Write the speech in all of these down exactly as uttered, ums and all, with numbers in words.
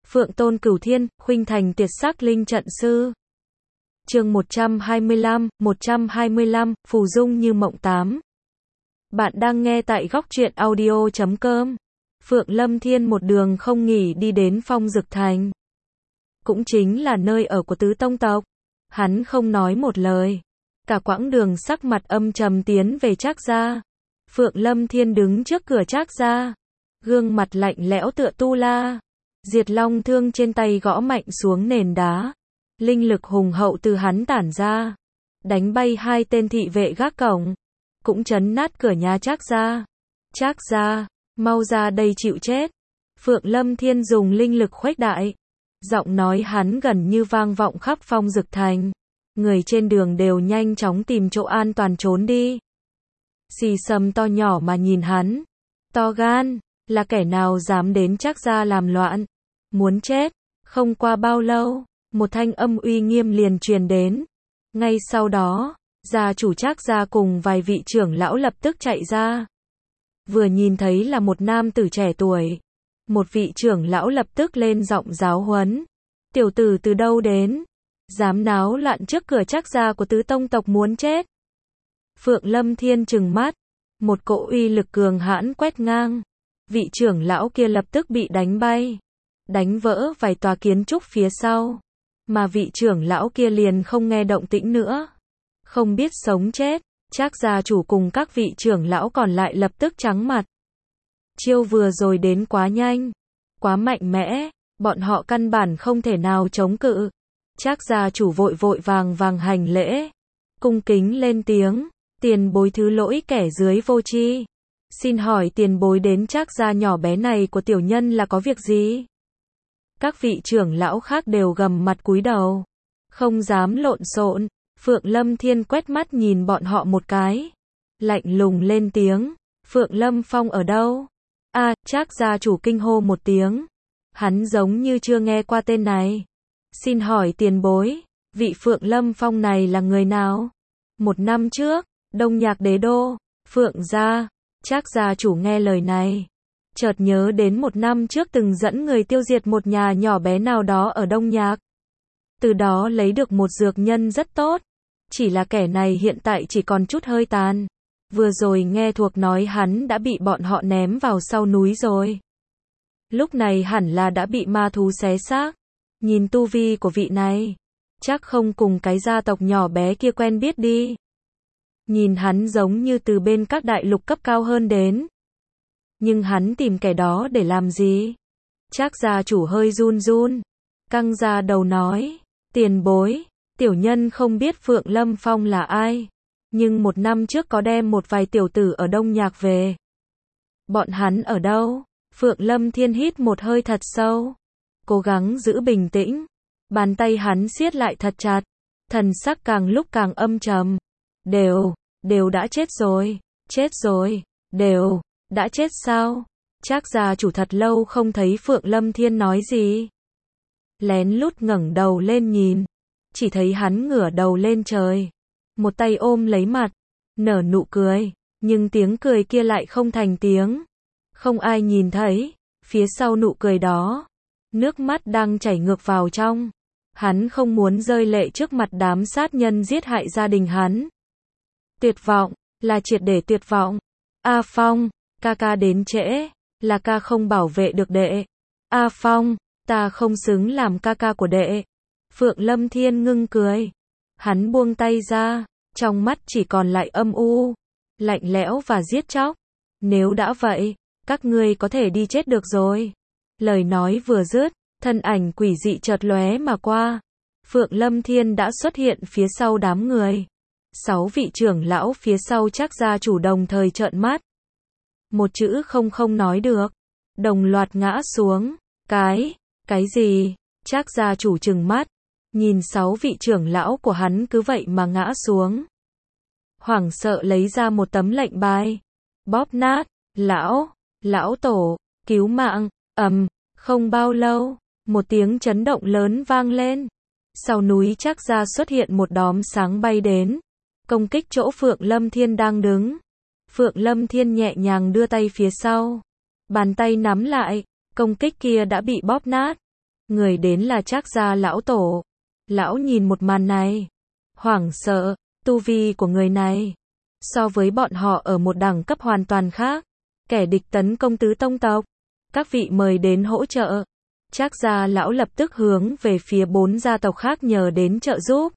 Phượng Tôn Cửu Thiên, khuynh thành tuyệt sắc linh trận sư. Chương một trăm hai mươi lăm, một trăm hai mươi lăm, phù dung như mộng tám. Bạn đang nghe tại góc truyện audio chấm com. Phượng Lâm Thiên một đường không nghỉ đi đến Phong Dực Thành. Cũng chính là nơi ở của tứ tông tộc. Hắn không nói một lời. Cả quãng đường sắc mặt âm trầm tiến về Trác gia. Phượng Lâm Thiên đứng trước cửa Trác gia. Gương mặt lạnh lẽo tựa tu la. Diệt Long thương trên tay gõ mạnh xuống nền đá. Linh lực hùng hậu từ hắn tản ra. Đánh bay hai tên thị vệ gác cổng. Cũng chấn nát cửa nhà Trác gia. Trác gia, mau ra đây chịu chết. Phượng Lâm Thiên dùng linh lực khuếch đại. Giọng nói hắn gần như vang vọng khắp Phong Dực Thành. Người trên đường đều nhanh chóng tìm chỗ an toàn trốn đi. Xì Sầm to nhỏ mà nhìn hắn. To gan, là kẻ nào dám đến Trác gia làm loạn. Muốn chết. Không qua bao lâu, một thanh âm uy nghiêm liền truyền đến. Ngay sau đó, gia chủ Trác gia cùng vài vị trưởng lão lập tức chạy ra. Vừa nhìn thấy là một nam tử trẻ tuổi. Một vị trưởng lão lập tức lên giọng giáo huấn. Tiểu tử từ đâu đến? Dám náo loạn trước cửa Trác gia của tứ tông tộc muốn chết. Phượng Lâm Thiên trừng mắt. Một cỗ uy lực cường hãn quét ngang. Vị trưởng lão kia lập tức bị đánh bay. Đánh vỡ vài tòa kiến trúc phía sau. Mà vị trưởng lão kia liền không nghe động tĩnh nữa. Không biết sống chết. Trác gia chủ cùng các vị trưởng lão còn lại lập tức trắng mặt. Chiêu vừa rồi đến quá nhanh. Quá mạnh mẽ. Bọn họ căn bản không thể nào chống cự. Trác gia chủ vội vội vàng vàng hành lễ. Cung kính lên tiếng. Tiền bối thứ lỗi kẻ dưới vô tri. Xin hỏi tiền bối đến Trác gia nhỏ bé này của tiểu nhân là có việc gì? Các vị trưởng lão khác đều gầm mặt cúi đầu. Không dám lộn xộn. Phượng Lâm Thiên quét mắt nhìn bọn họ một cái. Lạnh lùng lên tiếng. Phượng Lâm Phong ở đâu? A, à, Trác gia chủ kinh hô một tiếng. Hắn giống như chưa nghe qua tên này. Xin hỏi tiền bối, vị Phượng Lâm Phong này là người nào? Một năm trước, Đông Nhạc đế đô, Phượng gia. Trác gia chủ nghe lời này. Chợt nhớ đến một năm trước từng dẫn người tiêu diệt một nhà nhỏ bé nào đó ở Đông Nhạc. Từ đó lấy được một dược nhân rất tốt. Chỉ là kẻ này hiện tại chỉ còn chút hơi tàn. Vừa rồi nghe thuộc nói hắn đã bị bọn họ ném vào sau núi rồi. Lúc này hẳn là đã bị ma thú xé xác. Nhìn tu vi của vị này, chắc không cùng cái gia tộc nhỏ bé kia quen biết đi. Nhìn hắn giống như từ bên các đại lục cấp cao hơn đến. Nhưng hắn tìm kẻ đó để làm gì? Trác gia chủ hơi run run. Căng ra đầu nói. Tiền bối, tiểu nhân không biết Phượng Lâm Phong là ai. Nhưng một năm trước có đem một vài tiểu tử ở Đông Nhạc về. Bọn hắn ở đâu? Phượng Lâm Thiên hít một hơi thật sâu. Cố gắng giữ bình tĩnh. Bàn tay hắn siết lại thật chặt. Thần sắc càng lúc càng âm trầm. Đều, đều đã chết rồi. Chết rồi, đều, đã chết sao? Trác gia chủ thật lâu không thấy Phượng Lâm Thiên nói gì. Lén lút ngẩng đầu lên nhìn. Chỉ thấy hắn ngửa đầu lên trời. Một tay ôm lấy mặt. Nở nụ cười. Nhưng tiếng cười kia lại không thành tiếng. Không ai nhìn thấy. Phía sau nụ cười đó. Nước mắt đang chảy ngược vào trong. Hắn không muốn rơi lệ trước mặt đám sát nhân giết hại gia đình hắn. Tuyệt vọng. Là triệt để tuyệt vọng. A Phong. Ca ca đến trễ. Là ca không bảo vệ được đệ. A Phong. Ta không xứng làm ca ca của đệ. Phượng Lâm Thiên ngưng cười. Hắn buông tay ra. Trong mắt chỉ còn lại âm u. Lạnh lẽo và giết chóc. Nếu đã vậy, các ngươi có thể đi chết được rồi. Lời nói vừa dứt, thân ảnh quỷ dị chợt lóe mà qua. Phượng Lâm Thiên đã xuất hiện phía sau đám người. Sáu vị trưởng lão phía sau Trác gia chủ đồng thời trợn mắt. Một chữ không không nói được. Đồng loạt ngã xuống. Cái, cái gì? Trác gia chủ trừng mắt. Nhìn sáu vị trưởng lão của hắn cứ vậy mà ngã xuống. Hoảng sợ lấy ra một tấm lệnh bài. Bóp nát. Lão, lão tổ, cứu mạng. Ầm, không bao lâu, một tiếng chấn động lớn vang lên. Sau núi Trác gia xuất hiện một đốm sáng bay đến. Công kích chỗ Phượng Lâm Thiên đang đứng. Phượng Lâm Thiên nhẹ nhàng đưa tay phía sau. Bàn tay nắm lại, công kích kia đã bị bóp nát. Người đến là Trác gia lão tổ. Lão nhìn một màn này, hoảng sợ, tu vi của người này so với bọn họ ở một đẳng cấp hoàn toàn khác, kẻ địch tấn công tứ tông tộc, các vị mời đến hỗ trợ. Trác gia lão lập tức hướng về phía bốn gia tộc khác nhờ đến trợ giúp.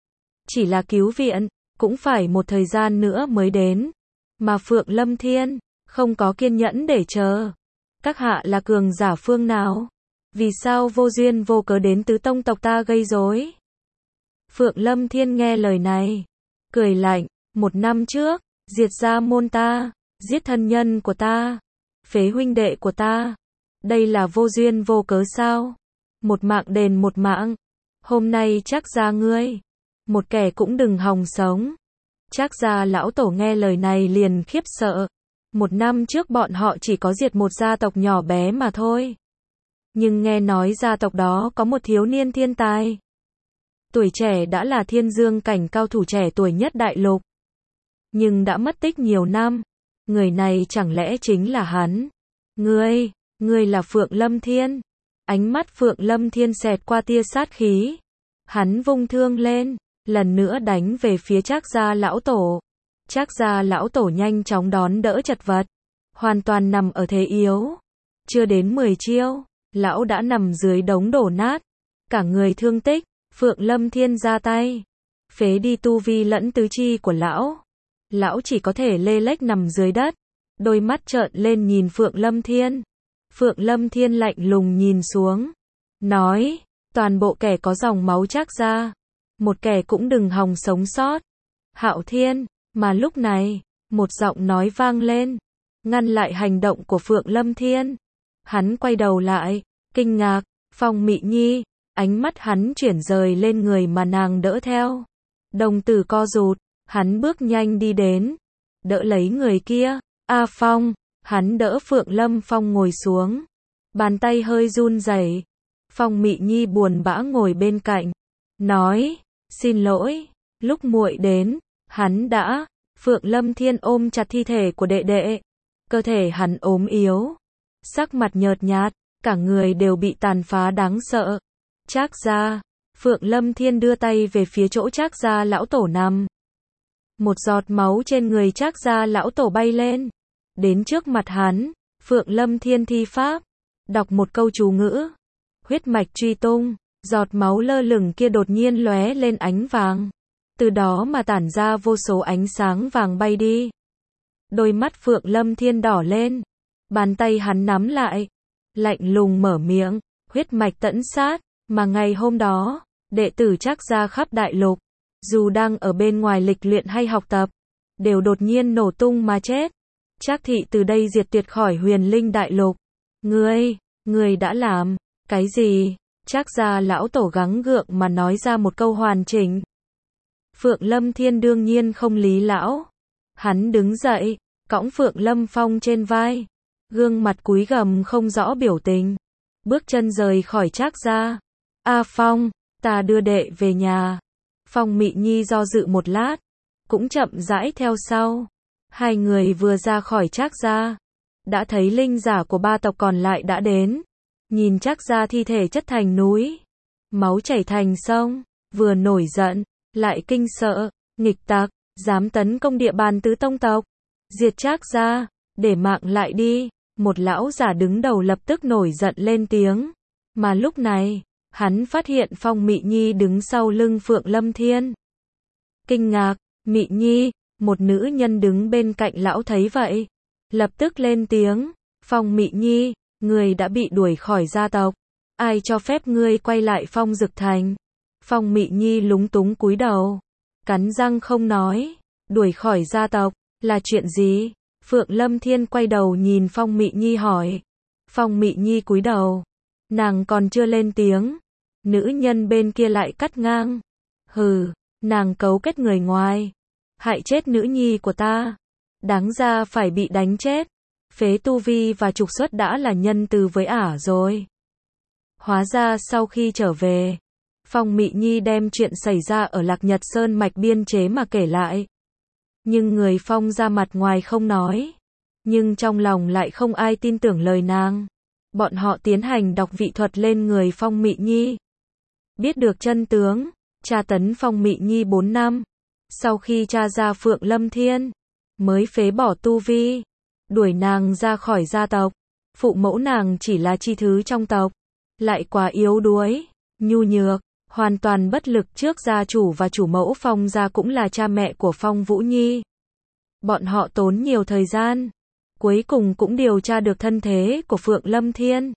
Chỉ là cứu viện, cũng phải một thời gian nữa mới đến, mà Phượng Lâm Thiên không có kiên nhẫn để chờ. Các hạ là cường giả phương nào? Vì sao vô duyên vô cớ đến tứ tông tộc ta gây rối? Phượng Lâm Thiên nghe lời này, cười lạnh, một năm trước, diệt gia môn ta, giết thân nhân của ta, phế huynh đệ của ta. Đây là vô duyên vô cớ sao? Một mạng đền một mạng. Hôm nay Trác gia ngươi, một kẻ cũng đừng hòng sống. Trác gia lão tổ nghe lời này liền khiếp sợ. Một năm trước bọn họ chỉ có diệt một gia tộc nhỏ bé mà thôi. Nhưng nghe nói gia tộc đó có một thiếu niên thiên tài. Tuổi trẻ đã là thiên dương cảnh cao thủ trẻ tuổi nhất đại lục. Nhưng đã mất tích nhiều năm. Người này chẳng lẽ chính là hắn? Ngươi, ngươi là Phượng Lâm Thiên. Ánh mắt Phượng Lâm Thiên xẹt qua tia sát khí. Hắn vung thương lên, lần nữa đánh về phía Trác gia lão tổ. Trác gia lão tổ nhanh chóng đón đỡ chật vật, hoàn toàn nằm ở thế yếu. Chưa đến mười chiêu, lão đã nằm dưới đống đổ nát, cả người thương tích. Phượng Lâm Thiên ra tay, phế đi tu vi lẫn tứ chi của lão. Lão chỉ có thể lê lếch nằm dưới đất, đôi mắt trợn lên nhìn Phượng Lâm Thiên. Phượng Lâm Thiên lạnh lùng nhìn xuống, nói, toàn bộ kẻ có dòng máu Trác gia, một kẻ cũng đừng hòng sống sót. Hạo Thiên, mà lúc này, một giọng nói vang lên, ngăn lại hành động của Phượng Lâm Thiên. Hắn quay đầu lại, kinh ngạc, Phong Mị Nhi, ánh mắt hắn chuyển rời lên người mà nàng đỡ theo. Đồng tử co rụt, hắn bước nhanh đi đến, đỡ lấy người kia. A Phong, hắn đỡ Phượng Lâm Phong ngồi xuống, bàn tay hơi run rẩy. Phong Mị Nhi buồn bã ngồi bên cạnh, nói, xin lỗi, lúc muội đến, hắn đã. Phượng Lâm Thiên ôm chặt thi thể của đệ đệ, cơ thể hắn ốm yếu, sắc mặt nhợt nhạt, cả người đều bị tàn phá đáng sợ. Trác gia, Phượng Lâm Thiên đưa tay về phía chỗ Trác gia lão tổ nằm. Một giọt máu trên người Trác gia lão tổ bay lên, đến trước mặt hắn. Phượng Lâm Thiên thi pháp, đọc một câu chú ngữ, huyết mạch truy tung, giọt máu lơ lửng kia đột nhiên lóe lên ánh vàng, từ đó mà tản ra vô số ánh sáng vàng bay đi. Đôi mắt Phượng Lâm Thiên đỏ lên, bàn tay hắn nắm lại, lạnh lùng mở miệng, huyết mạch tẫn sát, mà ngày hôm đó, đệ tử Trác gia khắp đại lục, dù đang ở bên ngoài lịch luyện hay học tập, đều đột nhiên nổ tung mà chết. Trác thị từ đây diệt tuyệt khỏi huyền linh đại lục. Ngươi, ngươi đã làm cái gì? Trác gia lão tổ gắng gượng mà nói ra một câu hoàn chỉnh. Phượng Lâm Thiên đương nhiên không lý lão. Hắn đứng dậy, cõng Phượng Lâm Phong trên vai, gương mặt cúi gằm không rõ biểu tình, bước chân rời khỏi Trác gia. A Phong, ta đưa đệ về nhà. Phong Mị Nhi do dự một lát, cũng chậm rãi theo sau. Hai người vừa ra khỏi Trác gia, đã thấy linh giả của ba tộc còn lại đã đến. Nhìn Trác gia thi thể chất thành núi, máu chảy thành sông, vừa nổi giận, lại kinh sợ, nghịch tặc, dám tấn công địa bàn tứ tông tộc, diệt Trác gia, để mạng lại đi. Một lão giả đứng đầu lập tức nổi giận lên tiếng, mà lúc này, hắn phát hiện Phong Mị Nhi đứng sau lưng Phượng Lâm Thiên. Kinh ngạc, Mị Nhi, một nữ nhân đứng bên cạnh lão thấy vậy, lập tức lên tiếng, Phong Mị Nhi, người đã bị đuổi khỏi gia tộc, ai cho phép ngươi quay lại Phong Dực Thành? Phong Mị Nhi lúng túng cúi đầu, cắn răng không nói, đuổi khỏi gia tộc, là chuyện gì? Phượng Lâm Thiên quay đầu nhìn Phong Mị Nhi hỏi. Phong Mị Nhi cúi đầu, nàng còn chưa lên tiếng, nữ nhân bên kia lại cắt ngang. Hừ, nàng cấu kết người ngoài, hại chết nữ nhi của ta, đáng ra phải bị đánh chết, phế tu vi và trục xuất đã là nhân từ với ả rồi. Hóa ra sau khi trở về, Phong Mị Nhi đem chuyện xảy ra ở Lạc Nhật Sơn mạch biên chế mà kể lại. Nhưng người Phong ra mặt ngoài không nói, nhưng trong lòng lại không ai tin tưởng lời nàng. Bọn họ tiến hành đọc vị thuật lên người Phong Mị Nhi. Biết được chân tướng, tra tấn Phong Mị Nhi bốn năm. Sau khi tra ra Phượng Lâm Thiên, mới phế bỏ tu vi, đuổi nàng ra khỏi gia tộc. Phụ mẫu nàng chỉ là chi thứ trong tộc, lại quá yếu đuối, nhu nhược, hoàn toàn bất lực trước gia chủ và chủ mẫu Phong gia cũng là cha mẹ của Phong Vũ Nhi. Bọn họ tốn nhiều thời gian, cuối cùng cũng điều tra được thân thế của Phượng Lâm Thiên.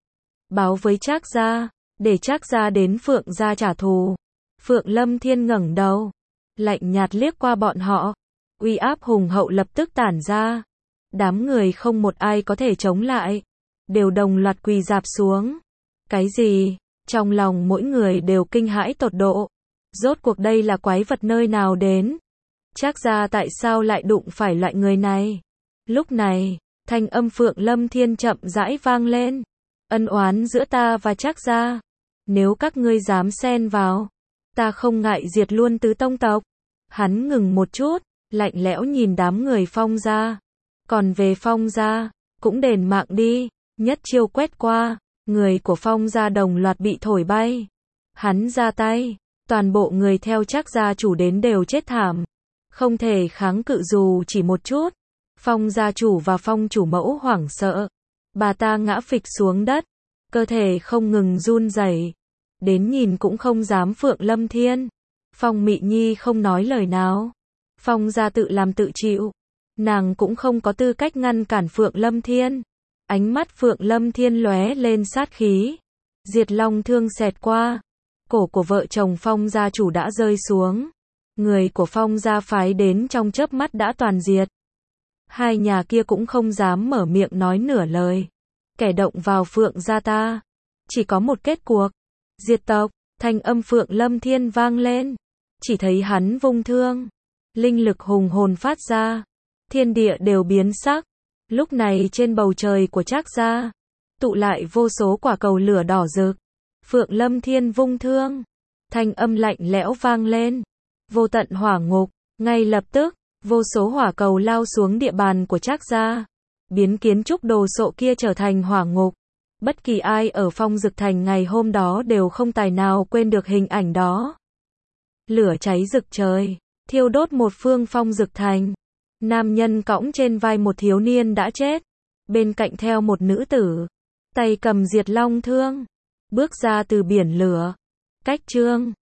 Báo với Trác gia, để Trác gia đến Phượng gia trả thù. Phượng Lâm Thiên ngẩng đầu, lạnh nhạt liếc qua bọn họ, uy áp hùng hậu lập tức tản ra. Đám người không một ai có thể chống lại, đều đồng loạt quỳ rạp xuống. Cái gì? Trong lòng mỗi người đều kinh hãi tột độ. Rốt cuộc đây là quái vật nơi nào đến? Trác gia tại sao lại đụng phải loại người này? Lúc này, thanh âm Phượng Lâm Thiên chậm rãi vang lên. Ân oán giữa ta và Trác gia, nếu các ngươi dám xen vào, ta không ngại diệt luôn tứ tông tộc. Hắn ngừng một chút, lạnh lẽo nhìn đám người Phong gia. Còn về Phong gia, cũng đền mạng đi. Nhất chiêu quét qua, người của Phong gia đồng loạt bị thổi bay. Hắn ra tay, toàn bộ người theo Trác gia chủ đến đều chết thảm, không thể kháng cự dù chỉ một chút. Phong gia chủ và Phong chủ mẫu hoảng sợ, bà ta ngã phịch xuống đất, cơ thể không ngừng run rẩy, đến nhìn cũng không dám Phượng Lâm Thiên. Phong Mị Nhi không nói lời nào, Phong gia tự làm tự chịu, nàng cũng không có tư cách ngăn cản Phượng Lâm Thiên. Ánh mắt Phượng Lâm Thiên lóe lên sát khí, diệt long thương xẹt qua, cổ của vợ chồng Phong gia chủ đã rơi xuống, người của Phong gia phái đến trong chớp mắt đã toàn diệt. Hai nhà kia cũng không dám mở miệng nói nửa lời. Kẻ động vào Phượng gia ta, chỉ có một kết cuộc, diệt tộc. Thanh âm Phượng Lâm Thiên vang lên, chỉ thấy hắn vung thương, linh lực hùng hồn phát ra, thiên địa đều biến sắc. Lúc này trên bầu trời của Trác gia, tụ lại vô số quả cầu lửa đỏ rực. Phượng Lâm Thiên vung thương, thanh âm lạnh lẽo vang lên, vô tận hỏa ngục. Ngay lập tức, vô số hỏa cầu lao xuống địa bàn của Trác gia, biến kiến trúc đồ sộ kia trở thành hỏa ngục. Bất kỳ ai ở Phong Dực Thành ngày hôm đó đều không tài nào quên được hình ảnh đó. Lửa cháy rực trời, thiêu đốt một phương Phong Dực Thành. Nam nhân cõng trên vai một thiếu niên đã chết, bên cạnh theo một nữ tử, tay cầm diệt long thương, bước ra từ biển lửa. Cách chương